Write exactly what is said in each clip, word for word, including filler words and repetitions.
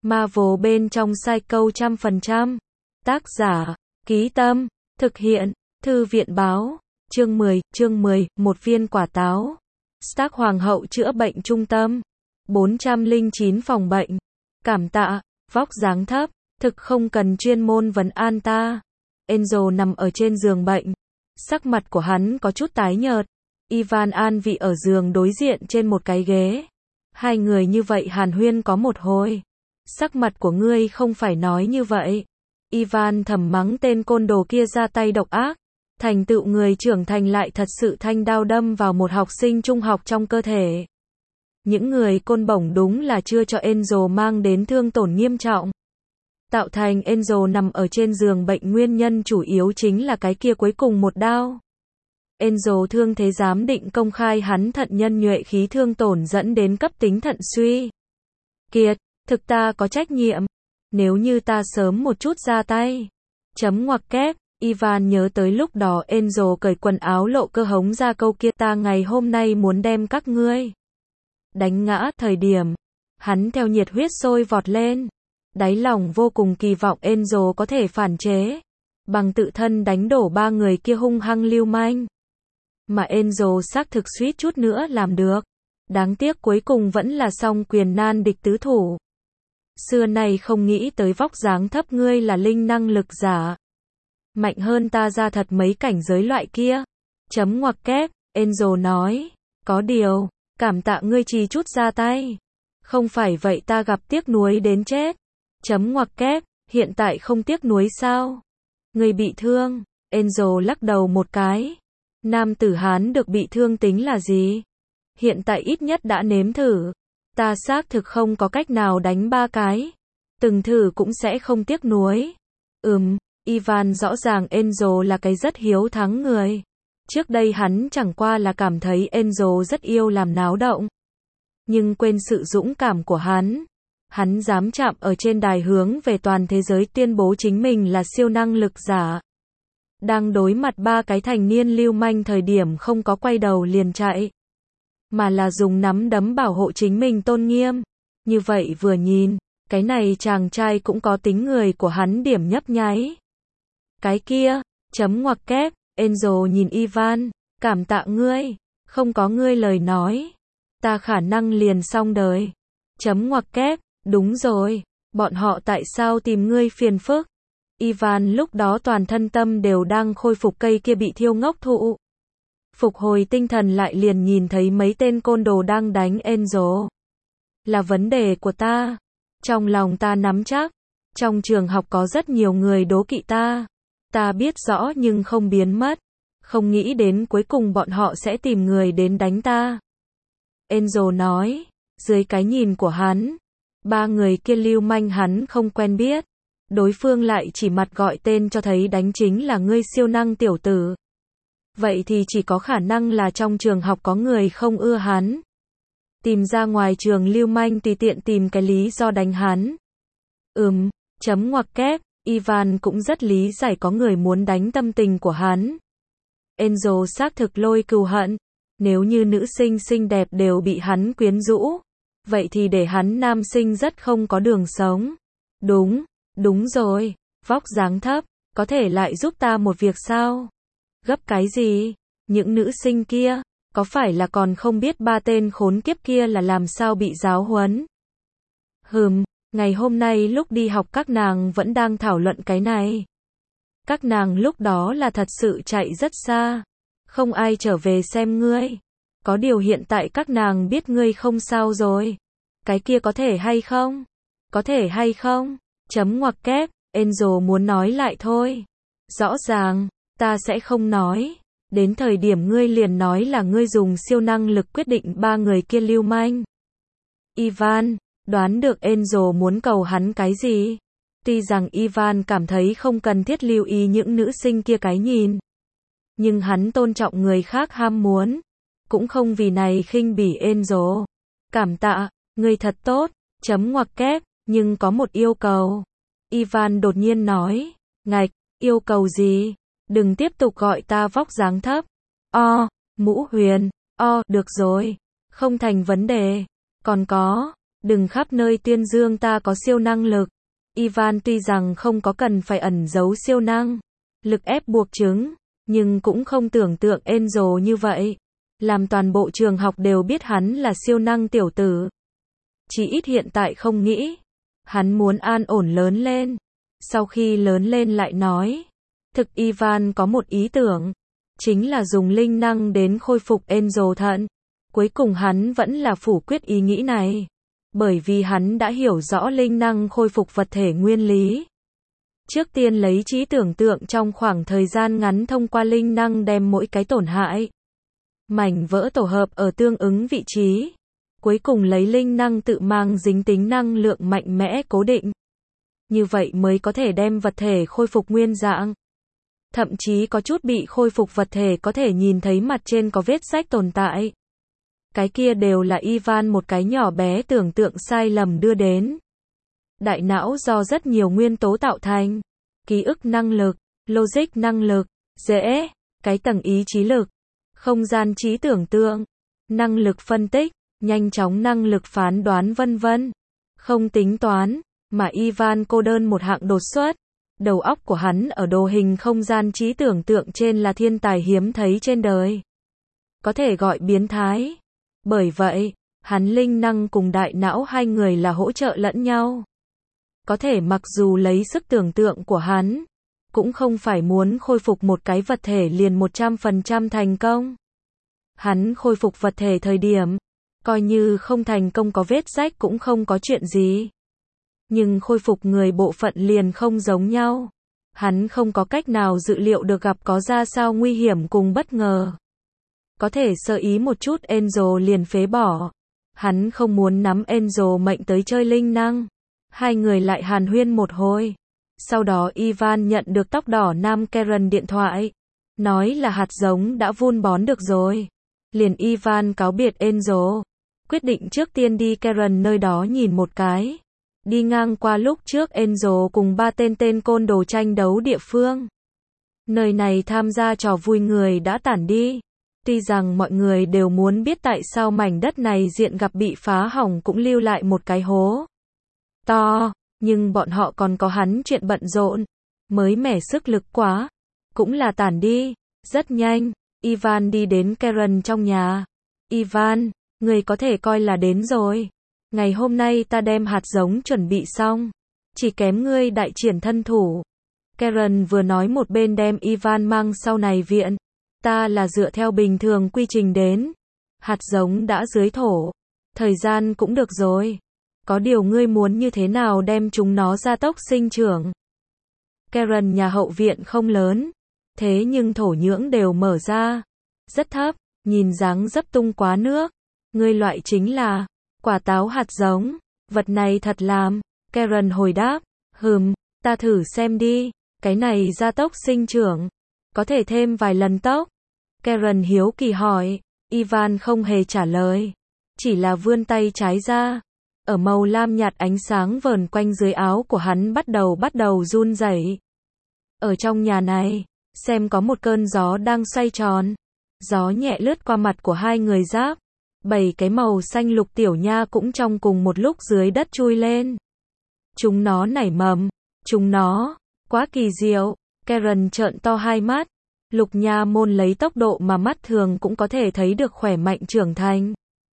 Marvel bên trong Psycho trăm phần trăm. Tác giả, Ký Tâm, thực hiện, Thư viện Báo. Chương mười, chương mười, một viên quả táo. Stark Hoàng hậu chữa bệnh trung tâm. bốn trăm lẻ chín phòng bệnh. Cảm tạ, vóc dáng thấp, thực không cần chuyên môn vấn an ta. Angel nằm ở trên giường bệnh. Sắc mặt của hắn có chút tái nhợt. Ivan an vị ở giường đối diện trên một cái ghế. Hai người như vậy hàn huyên có một hồi. Sắc mặt của ngươi không phải nói như vậy. Ivan thầm mắng tên côn đồ kia ra tay độc ác. Thành tựu người trưởng thành lại thật sự thanh đao đâm vào một học sinh trung học trong cơ thể. Những người côn bổng đúng là chưa cho Angel mang đến thương tổn nghiêm trọng. Tạo thành Angel nằm ở trên giường bệnh nguyên nhân chủ yếu chính là cái kia cuối cùng một đao. Angel thương thế giám định công khai hắn thận nhân nhuệ khí thương tổn dẫn đến cấp tính thận suy kiệt, thực ta có trách nhiệm. Nếu như ta sớm một chút ra tay. Chấm ngoặc kép, Ivan nhớ tới lúc đó Angel cởi quần áo lộ cơ hống ra câu kia ta ngày hôm nay muốn đem các ngươi đánh ngã thời điểm. Hắn theo nhiệt huyết sôi vọt lên. Đáy lòng vô cùng kỳ vọng Angel có thể phản chế. Bằng tự thân đánh đổ ba người kia hung hăng lưu manh. Mà Angel xác thực suýt chút nữa làm được. Đáng tiếc cuối cùng vẫn là song quyền nan địch tứ thủ. Xưa nay không nghĩ tới vóc dáng thấp ngươi là linh năng lực giả. Mạnh hơn ta ra thật mấy cảnh giới loại kia. Chấm ngoặc kép, Angel nói. Có điều, cảm tạ ngươi chỉ chút ra tay. Không phải vậy ta gặp tiếc nuối đến chết. Chấm ngoặc kép, hiện tại không tiếc nuối sao? Ngươi bị thương. Angel lắc đầu một cái. Nam tử Hán được bị thương tính là gì? Hiện tại ít nhất đã nếm thử. Ta xác thực không có cách nào đánh ba cái. Từng thử cũng sẽ không tiếc nuối. Ừm, Ivan rõ ràng Angel là cái rất hiếu thắng người. Trước đây hắn chẳng qua là cảm thấy Angel rất yêu làm náo động. Nhưng quên sự dũng cảm của hắn. Hắn dám chạm ở trên đài hướng về toàn thế giới tuyên bố chính mình là siêu năng lực giả. Đang đối mặt ba cái thành niên lưu manh thời điểm không có quay đầu liền chạy. Mà là dùng nắm đấm bảo hộ chính mình tôn nghiêm. Như vậy vừa nhìn, cái này chàng trai cũng có tính người của hắn điểm nhấp nháy. Cái kia, chấm ngoặc kép, Angel nhìn Ivan, cảm tạ ngươi, không có ngươi lời nói. Ta khả năng liền xong đời. Chấm ngoặc kép, đúng rồi, bọn họ tại sao tìm ngươi phiền phức? Ivan lúc đó toàn thân tâm đều đang khôi phục cây kia bị thiêu ngốc thụ. Phục hồi tinh thần lại liền nhìn thấy mấy tên côn đồ đang đánh Angel. Là vấn đề của ta. Trong lòng ta nắm chắc. Trong trường học có rất nhiều người đố kỵ ta. Ta biết rõ nhưng không biến mất. Không nghĩ đến cuối cùng bọn họ sẽ tìm người đến đánh ta. Angel nói. Dưới cái nhìn của hắn. Ba người kia lưu manh hắn không quen biết. Đối phương lại chỉ mặt gọi tên cho thấy đánh chính là ngươi siêu năng tiểu tử. Vậy thì chỉ có khả năng là trong trường học có người không ưa hắn. Tìm ra ngoài trường lưu manh tùy tiện tìm cái lý do đánh hắn. Ừm, chấm ngoặc kép, Ivan cũng rất lý giải có người muốn đánh tâm tình của hắn. Angel xác thực lôi cừu hận. Nếu như nữ sinh xinh đẹp đều bị hắn quyến rũ. Vậy thì để hắn nam sinh rất không có đường sống. Đúng, đúng rồi, vóc dáng thấp, có thể lại giúp ta một việc sao? Gấp cái gì? Những nữ sinh kia, có phải là còn không biết ba tên khốn kiếp kia là làm sao bị giáo huấn? Hừm, ngày hôm nay lúc đi học các nàng vẫn đang thảo luận cái này. Các nàng lúc đó là thật sự chạy rất xa. Không ai trở về xem ngươi. Có điều hiện tại các nàng biết ngươi không sao rồi. Cái kia có thể hay không? Có thể hay không? Chấm ngoặc kép, Angel muốn nói lại thôi. Rõ ràng. Ta sẽ không nói. Đến thời điểm ngươi liền nói là ngươi dùng siêu năng lực quyết định ba người kia lưu manh. Ivan, đoán được Angel muốn cầu hắn cái gì? Tuy rằng Ivan cảm thấy không cần thiết lưu ý những nữ sinh kia cái nhìn. Nhưng hắn tôn trọng người khác ham muốn. Cũng không vì này khinh bỉ Angel. Cảm tạ, ngươi thật tốt, chấm ngoặc kép, nhưng có một yêu cầu. Ivan đột nhiên nói, ngạch, yêu cầu gì? Đừng tiếp tục gọi ta vóc dáng thấp. O, mũ huyền, o, được rồi. Không thành vấn đề. Còn có, Đừng khắp nơi tuyên dương ta có siêu năng lực. Ivan tuy rằng không có cần phải ẩn giấu siêu năng lực ép buộc chứng, nhưng cũng không tưởng tượng Angel như vậy. Làm toàn bộ trường học đều biết hắn là siêu năng tiểu tử. Chỉ ít hiện tại không nghĩ. Hắn muốn an ổn lớn lên. Sau khi lớn lên lại nói. Thực Ivan có một ý tưởng. Chính là dùng linh năng đến khôi phục Angel thận. Cuối cùng hắn vẫn là phủ quyết ý nghĩ này. Bởi vì hắn đã hiểu rõ linh năng khôi phục vật thể nguyên lý. Trước tiên lấy trí tưởng tượng trong khoảng thời gian ngắn thông qua linh năng đem mỗi cái tổn hại mảnh vỡ tổ hợp ở tương ứng vị trí. Cuối cùng lấy linh năng tự mang dính tính năng lượng mạnh mẽ cố định. Như vậy mới có thể đem vật thể khôi phục nguyên dạng. Thậm chí có chút bị khôi phục vật thể có thể nhìn thấy mặt trên có vết rách tồn tại. Cái kia đều là Ivan một cái nhỏ bé tưởng tượng sai lầm đưa đến. Đại não do rất nhiều nguyên tố tạo thành. Ký ức năng lực, logic năng lực, dễ, cái tầng ý chí lực, không gian trí tưởng tượng, năng lực phân tích, nhanh chóng năng lực phán đoán vân vân. Không tính toán, mà Ivan cô đơn một hạng đột xuất. Đầu óc của hắn ở đồ hình không gian trí tưởng tượng trên là thiên tài hiếm thấy trên đời. Có thể gọi biến thái. Bởi vậy, hắn linh năng cùng đại não hai người là hỗ trợ lẫn nhau. Có thể mặc dù lấy sức tưởng tượng của hắn, cũng không phải muốn khôi phục một cái vật thể liền một trăm phần trăm thành công. Hắn khôi phục vật thể thời điểm, coi như không thành công có vết rách cũng không có chuyện gì. Nhưng khôi phục người bộ phận liền không giống nhau. Hắn không có cách nào dự liệu được gặp có ra sao nguy hiểm cùng bất ngờ. Có thể sơ ý một chút Angel liền phế bỏ. Hắn không muốn nắm Angel mệnh tới chơi linh năng. Hai người lại hàn huyên một hồi. Sau đó Ivan nhận được tóc đỏ nam Karen điện thoại. Nói là hạt giống đã vun bón được rồi. Liền Ivan cáo biệt Angel. Quyết định trước tiên đi Karen nơi đó nhìn một cái. Đi ngang qua lúc trước Angel cùng ba tên tên côn đồ tranh đấu địa phương. Nơi này tham gia trò vui người đã tản đi. Tuy rằng mọi người đều muốn biết tại sao mảnh đất này diện gặp bị phá hỏng cũng lưu lại một cái hố to, nhưng bọn họ còn có hắn chuyện bận rộn, mới mẻ sức lực quá, cũng là tản đi. Rất nhanh, Ivan đi đến Karen trong nhà. Ivan, người có thể coi là đến rồi. Ngày hôm nay ta đem hạt giống chuẩn bị xong, chỉ kém ngươi đại triển thân thủ. Karen vừa nói một bên đem Ivan mang sau này viện. Ta là dựa theo bình thường quy trình đến. Hạt giống đã dưới thổ. Thời gian cũng được rồi. Có điều ngươi muốn như thế nào đem chúng nó gia tốc sinh trưởng. Karen nhà hậu viện không lớn. Thế nhưng thổ nhưỡng đều mở ra. Rất thấp, nhìn dáng dấp tung quá nước. Ngươi loại chính là quả táo hạt giống. Vật này thật làm. Karen hồi đáp. Hừm, ta thử xem đi. Cái này gia tốc sinh trưởng. Có thể thêm vài lần tốc. Karen hiếu kỳ hỏi. Ivan không hề trả lời. Chỉ là vươn tay trái ra. Ở màu lam nhạt ánh sáng vờn quanh dưới áo của hắn bắt đầu bắt đầu run rẩy. Ở trong nhà này, xem có một cơn gió đang xoay tròn. Gió nhẹ lướt qua mặt của hai người giáp. Bảy cái màu xanh lục tiểu nha cũng trong cùng một lúc dưới đất chui lên. Chúng nó nảy mầm. Chúng nó, quá kỳ diệu. Karen trợn to hai mắt. Lục nha môn lấy tốc độ mà mắt thường cũng có thể thấy được khỏe mạnh trưởng thành.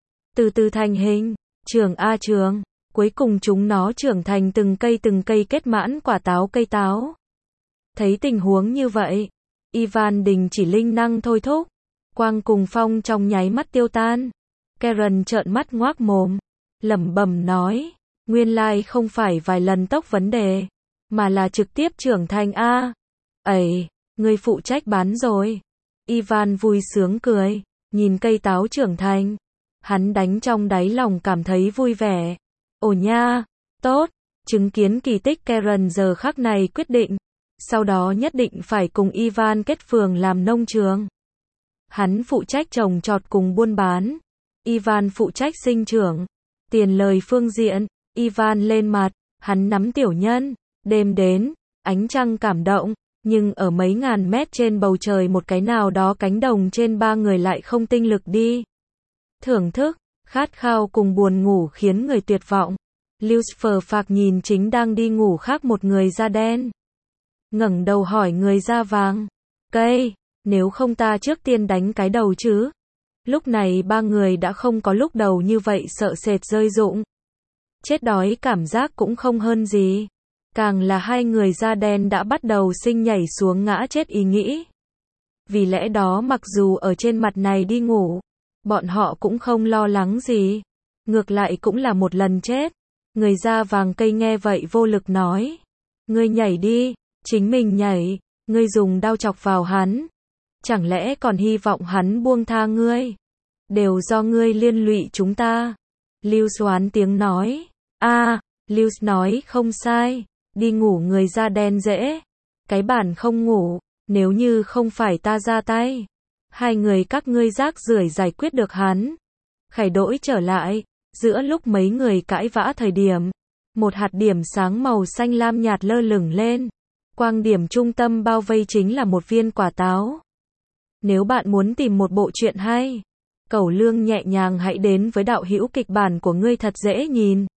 Từ từ thành hình, trường a trường, cuối cùng chúng nó trưởng thành từng cây từng cây kết mãn quả táo cây táo. Thấy tình huống như vậy, Ivan đình chỉ linh năng thôi thúc, quang cùng phong trong nháy mắt tiêu tan. Karen trợn mắt ngoác mồm, lẩm bẩm nói, nguyên lai không phải vài lần tốc vấn đề, mà là trực tiếp trưởng thành a. Ấy, người phụ trách bán rồi. Ivan vui sướng cười, nhìn cây táo trưởng thành. Hắn đánh trong đáy lòng cảm thấy vui vẻ. Ồ nha, tốt, chứng kiến kỳ tích. Karen giờ khắc này quyết định. Sau đó nhất định phải cùng Ivan kết phường làm nông trường. Hắn phụ trách trồng trọt cùng buôn bán. Ivan phụ trách sinh trưởng. Tiền lời phương diện, Ivan lên mặt, hắn nắm tiểu nhân. Đêm đến, ánh trăng cảm động. Nhưng ở mấy ngàn mét trên bầu trời một cái nào đó cánh đồng trên ba người lại không tinh lực đi thưởng thức. Khát khao cùng buồn ngủ khiến người tuyệt vọng. Lucifer phạc nhìn chính đang đi ngủ khác một người da đen. Ngẩng đầu hỏi người da vàng. Cây, nếu không ta trước tiên đánh cái đầu chứ? Lúc này ba người đã không có lúc đầu như vậy sợ sệt rơi rụng. Chết đói cảm giác cũng không hơn gì. Càng là hai người da đen đã bắt đầu sinh nhảy xuống ngã chết ý nghĩ. Vì lẽ đó mặc dù ở trên mặt này đi ngủ, bọn họ cũng không lo lắng gì. Ngược lại cũng là một lần chết. Người da vàng cây nghe vậy vô lực nói. Ngươi nhảy đi, chính mình nhảy, ngươi dùng đao chọc vào hắn. Chẳng lẽ còn hy vọng hắn buông tha ngươi? Đều do ngươi liên lụy chúng ta. Lưu xoán tiếng nói. a à, Lưu nói không sai, đi ngủ người da đen dễ. Cái bản không ngủ, nếu như không phải ta ra tay. Hai người các ngươi rác rưởi giải quyết được hắn. Khải đỗi trở lại, giữa lúc mấy người cãi vã thời điểm. Một hạt điểm sáng màu xanh lam nhạt lơ lửng lên. Quang điểm trung tâm bao vây chính là một viên quả táo. Nếu bạn muốn tìm một bộ truyện hay, Cẩu Lương nhẹ nhàng hãy đến với đạo hữu kịch bản của ngươi thật dễ nhìn.